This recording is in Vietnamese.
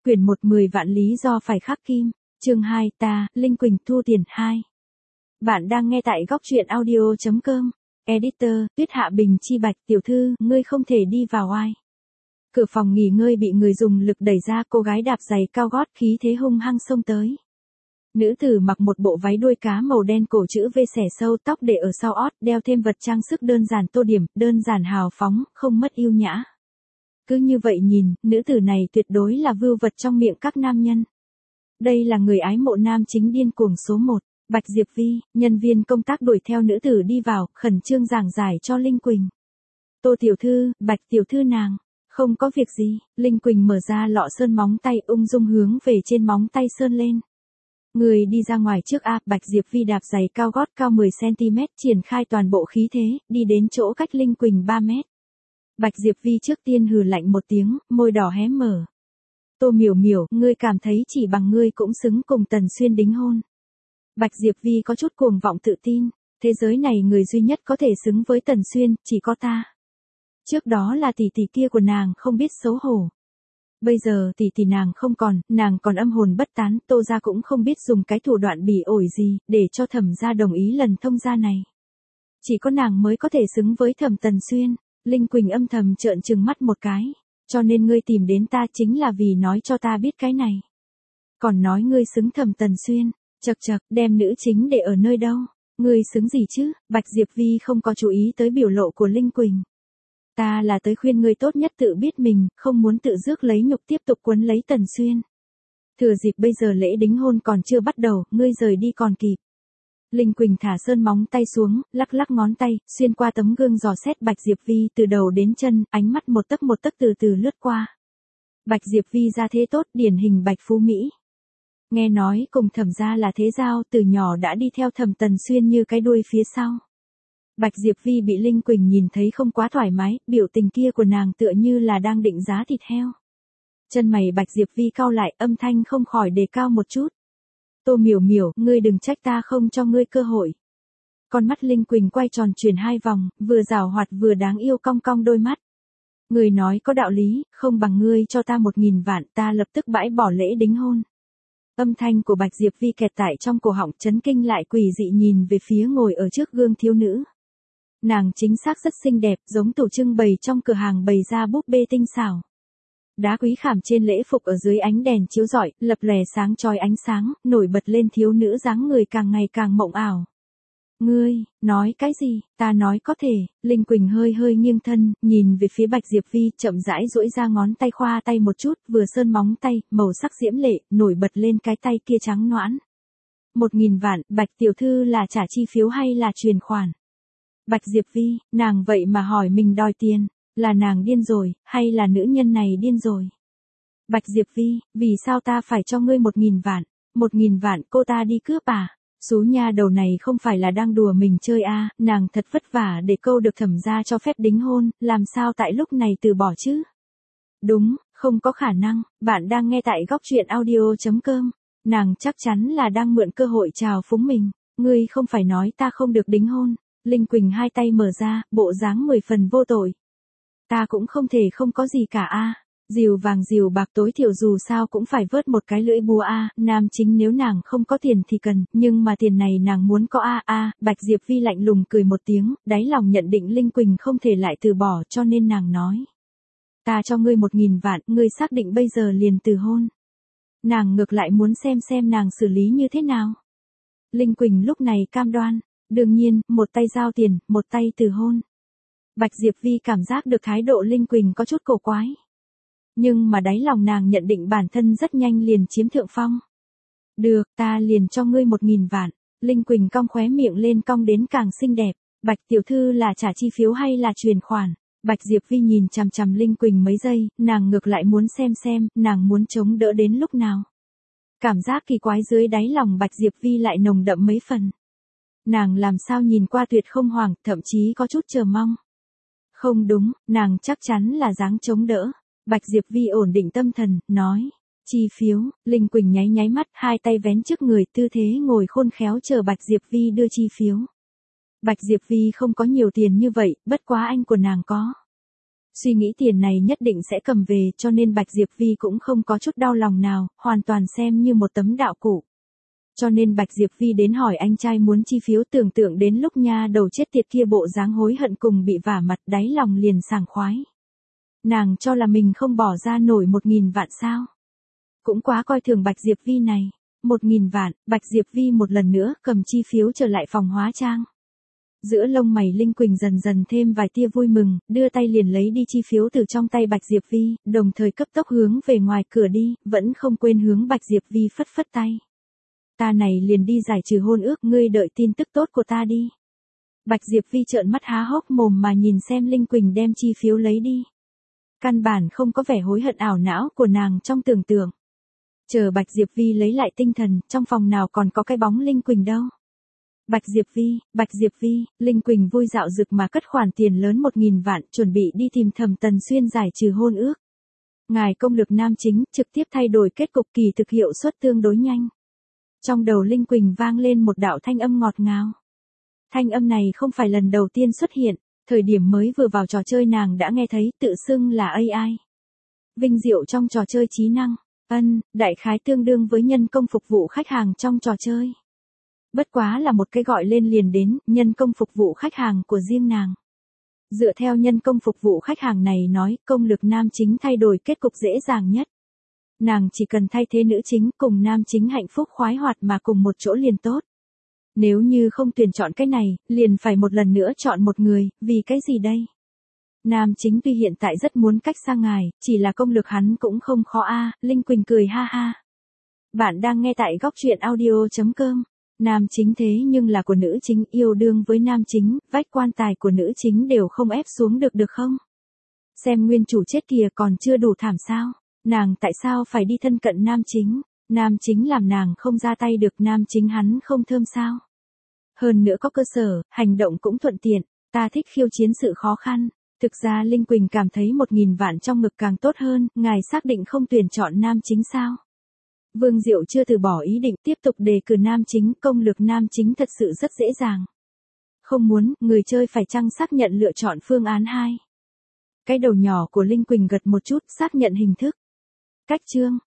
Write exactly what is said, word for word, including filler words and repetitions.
Quyển một mười vạn lý do phải khắc kim, chương hai ta, Linh Quỳnh thu tiền hai. Bạn đang nghe tại góc truyện audio chấm com, editor, Tuyết Hạ Bình Chi Bạch tiểu thư, ngươi không thể đi vào ai. Cửa phòng nghỉ ngơi bị người dùng lực đẩy ra, cô gái đạp giày cao gót khí thế hung hăng xông tới. Nữ tử mặc một bộ váy đuôi cá màu đen cổ chữ V xẻ sâu, tóc để ở sau ót, đeo thêm vật trang sức đơn giản tô điểm, đơn giản hào phóng, không mất yêu nhã. Cứ như vậy nhìn, nữ tử này tuyệt đối là vưu vật trong miệng các nam nhân. Đây là người ái mộ nam chính điên cuồng số một, Bạch Diệp Vi. Nhân viên công tác đuổi theo nữ tử đi vào, khẩn trương giảng giải cho Linh Quỳnh. Tô tiểu thư, Bạch tiểu thư nàng, không có việc gì. Linh Quỳnh mở ra lọ sơn móng tay, ung dung hướng về trên móng tay sơn lên. Người đi ra ngoài trước a. Bạch Diệp Vi đạp giày cao gót cao mười xăng-ti-mét, triển khai toàn bộ khí thế, đi đến chỗ cách Linh Quỳnh ba mét. Bạch Diệp Vi trước tiên hừ lạnh một tiếng, môi đỏ hé mở. Tô miểu miểu, ngươi cảm thấy chỉ bằng ngươi cũng xứng cùng Tần Xuyên đính hôn. Bạch Diệp Vi có chút cuồng vọng tự tin, thế giới này người duy nhất có thể xứng với Tần Xuyên, chỉ có ta. Trước đó là tỷ tỷ kia của nàng không biết xấu hổ. Bây giờ tỷ tỷ nàng không còn, nàng còn âm hồn bất tán, Tô gia cũng không biết dùng cái thủ đoạn bỉ ổi gì, để cho Thẩm gia đồng ý lần thông gia này. Chỉ có nàng mới có thể xứng với Thẩm Tần Xuyên. Linh Quỳnh âm thầm trợn trừng mắt một cái, cho nên ngươi tìm đến ta chính là vì nói cho ta biết cái này. Còn nói ngươi xứng Thẩm Tần Xuyên, chậc chậc, đem nữ chính để ở nơi đâu, ngươi xứng gì chứ? Bạch Diệp Vi không có chú ý tới biểu lộ của Linh Quỳnh. Ta là tới khuyên ngươi tốt nhất tự biết mình, không muốn tự rước lấy nhục tiếp tục quấn lấy Tần Xuyên. Thừa dịp bây giờ lễ đính hôn còn chưa bắt đầu, ngươi rời đi còn kịp. Linh Quỳnh thả sơn móng tay xuống, lắc lắc ngón tay, xuyên qua tấm gương dò xét Bạch Diệp Vi từ đầu đến chân, ánh mắt một tấc một tấc từ từ lướt qua. Bạch Diệp Vi ra thế tốt, điển hình Bạch Phú Mỹ. Nghe nói cùng Thẩm gia là thế giao, từ nhỏ đã đi theo Thẩm Tần Xuyên như cái đuôi phía sau. Bạch Diệp Vi bị Linh Quỳnh nhìn thấy không quá thoải mái, biểu tình kia của nàng tựa như là đang định giá thịt heo. Chân mày Bạch Diệp Vi cau lại, âm thanh không khỏi đề cao một chút. Tô miểu miểu, ngươi đừng trách ta không cho ngươi cơ hội. Con mắt Linh Quỳnh quay tròn chuyển hai vòng, vừa giảo hoạt vừa đáng yêu cong cong đôi mắt. Ngươi nói có đạo lý, không bằng ngươi cho ta một nghìn vạn, ta lập tức bãi bỏ lễ đính hôn. Âm thanh của Bạch Diệp Vi kẹt tại trong cổ họng, chấn kinh lại quỷ dị nhìn về phía ngồi ở trước gương thiếu nữ. Nàng chính xác rất xinh đẹp, giống tủ trưng bày trong cửa hàng bày ra búp bê tinh xảo. Đá quý khảm trên lễ phục ở dưới ánh đèn chiếu rọi, lập lòe sáng chói ánh sáng, nổi bật lên thiếu nữ dáng người càng ngày càng mộng ảo. Ngươi, nói cái gì? Ta nói có thể. Linh Quỳnh hơi hơi nghiêng thân, nhìn về phía Bạch Diệp Vi, chậm rãi duỗi ra ngón tay khoa tay một chút, vừa sơn móng tay, màu sắc diễm lệ, nổi bật lên cái tay kia trắng nõn. Một nghìn vạn, Bạch tiểu thư là trả chi phiếu hay là truyền khoản? Bạch Diệp Vi, nàng vậy mà hỏi mình đòi tiền. Là nàng điên rồi, hay là nữ nhân này điên rồi? Bạch Diệp Vi, vì sao ta phải cho ngươi một nghìn vạn? Một nghìn vạn, cô ta đi cướp à? Xú nha đầu này không phải là đang đùa mình chơi à, nàng thật vất vả để câu được Thẩm gia cho phép đính hôn, làm sao tại lúc này từ bỏ chứ? Đúng, không có khả năng, bạn đang nghe tại góc truyện audio chấm com, nàng chắc chắn là đang mượn cơ hội trào phúng mình, ngươi không phải nói ta không được đính hôn. Linh Quỳnh hai tay mở ra, bộ dáng mười phần vô tội. Ta cũng không thể không có gì cả a. À. Diều vàng diều bạc tối thiểu dù sao cũng phải vớt một cái lưỡi búa a. À. Nam chính nếu nàng không có tiền thì cần, nhưng mà tiền này nàng muốn có a à. a. À. Bạch Diệp Vi lạnh lùng cười một tiếng, đáy lòng nhận định Linh Quỳnh không thể lại từ bỏ, cho nên nàng nói: ta cho ngươi một nghìn vạn, ngươi xác định bây giờ liền từ hôn. Nàng ngược lại muốn xem xem nàng xử lý như thế nào. Linh Quỳnh lúc này cam đoan, đương nhiên, một tay giao tiền, một tay từ hôn. Bạch Diệp Vi cảm giác được thái độ Linh Quỳnh có chút cổ quái. Nhưng mà đáy lòng nàng nhận định bản thân rất nhanh liền chiếm thượng phong. Được, ta liền cho ngươi một nghìn vạn. Linh Quỳnh cong khóe miệng lên cong đến càng xinh đẹp. Bạch tiểu thư là trả chi phiếu hay là truyền khoản? Bạch Diệp Vi nhìn chằm chằm Linh Quỳnh mấy giây, nàng ngược lại muốn xem xem, nàng muốn chống đỡ đến lúc nào. Cảm giác kỳ quái dưới đáy lòng Bạch Diệp Vi lại nồng đậm mấy phần. Nàng làm sao nhìn qua tuyệt không hoảng, thậm chí có chút chờ mong. Không đúng, nàng chắc chắn là dáng chống đỡ. Bạch Diệp Vi ổn định tâm thần, nói. Chi phiếu, Linh Quỳnh nháy nháy mắt, hai tay vén trước người, tư thế ngồi khôn khéo chờ Bạch Diệp Vi đưa chi phiếu. Bạch Diệp Vi không có nhiều tiền như vậy, bất quá anh của nàng có. Suy nghĩ tiền này nhất định sẽ cầm về cho nên Bạch Diệp Vi cũng không có chút đau lòng nào, hoàn toàn xem như một tấm đạo cụ. Cho nên Bạch Diệp Vi đến hỏi anh trai muốn chi phiếu, tưởng tượng đến lúc nha đầu chết tiệt kia bộ dáng hối hận cùng bị vả mặt, đáy lòng liền sảng khoái. Nàng cho là mình không bỏ ra nổi một nghìn vạn sao. Cũng quá coi thường Bạch Diệp Vi này. Một nghìn vạn, Bạch Diệp Vi một lần nữa cầm chi phiếu trở lại phòng hóa trang. Giữa lông mày Linh Quỳnh dần dần thêm vài tia vui mừng, đưa tay liền lấy đi chi phiếu từ trong tay Bạch Diệp Vi, đồng thời cấp tốc hướng về ngoài cửa đi, vẫn không quên hướng Bạch Diệp Vi phất phất tay. Ta này liền đi giải trừ hôn ước, ngươi đợi tin tức tốt của ta đi. Bạch Diệp Vi trợn mắt há hốc mồm mà nhìn xem Linh Quỳnh đem chi phiếu lấy đi. Căn bản không có vẻ hối hận ảo não của nàng trong tưởng tượng. Chờ Bạch Diệp Vi lấy lại tinh thần, trong phòng nào còn có cái bóng Linh Quỳnh đâu. Bạch Diệp Vi, Bạch Diệp Vi, Linh Quỳnh vui dạo dực mà cất khoản tiền lớn một nghìn vạn, chuẩn bị đi tìm Thẩm Tần Xuyên giải trừ hôn ước. Ngài công lực nam chính, trực tiếp thay đổi kết cục, kỳ thực hiệu suất tương đối nhanh. Trong đầu Linh Quỳnh vang lên một đạo thanh âm ngọt ngào. Thanh âm này không phải lần đầu tiên xuất hiện, thời điểm mới vừa vào trò chơi nàng đã nghe thấy, tự xưng là a i. Vinh diệu trong trò chơi trí năng, ân, đại khái tương đương với nhân công phục vụ khách hàng trong trò chơi. Bất quá là một cái gọi lên liền đến, nhân công phục vụ khách hàng của riêng nàng. Dựa theo nhân công phục vụ khách hàng này nói, công lực nam chính thay đổi kết cục dễ dàng nhất. Nàng chỉ cần thay thế nữ chính cùng nam chính hạnh phúc khoái hoạt mà cùng một chỗ liền tốt. Nếu như không tuyển chọn cái này, liền phải một lần nữa chọn một người, vì cái gì đây? Nam chính tuy hiện tại rất muốn cách xa ngài, chỉ là công lực hắn cũng không khó a. Linh Quỳnh cười ha ha. Bạn đang nghe tại góc truyện audio chấm com. Nam chính thế nhưng là của nữ chính, yêu đương với nam chính, vách quan tài của nữ chính đều không ép xuống được được không? Xem nguyên chủ chết kìa còn chưa đủ thảm sao? Nàng tại sao phải đi thân cận nam chính? Nam chính làm nàng không ra tay được, nam chính hắn không thơm sao? Hơn nữa có cơ sở, hành động cũng thuận tiện, ta thích khiêu chiến sự khó khăn. Thực ra Linh Quỳnh cảm thấy một nghìn vạn trong ngực càng tốt hơn, ngài xác định không tuyển chọn nam chính sao? Vương Diệu chưa từ bỏ ý định, tiếp tục đề cử nam chính, công lược nam chính thật sự rất dễ dàng. Không muốn, người chơi phải chăng xác nhận lựa chọn phương án hai. Cái đầu nhỏ của Linh Quỳnh gật một chút, xác nhận hình thức. Cách chương,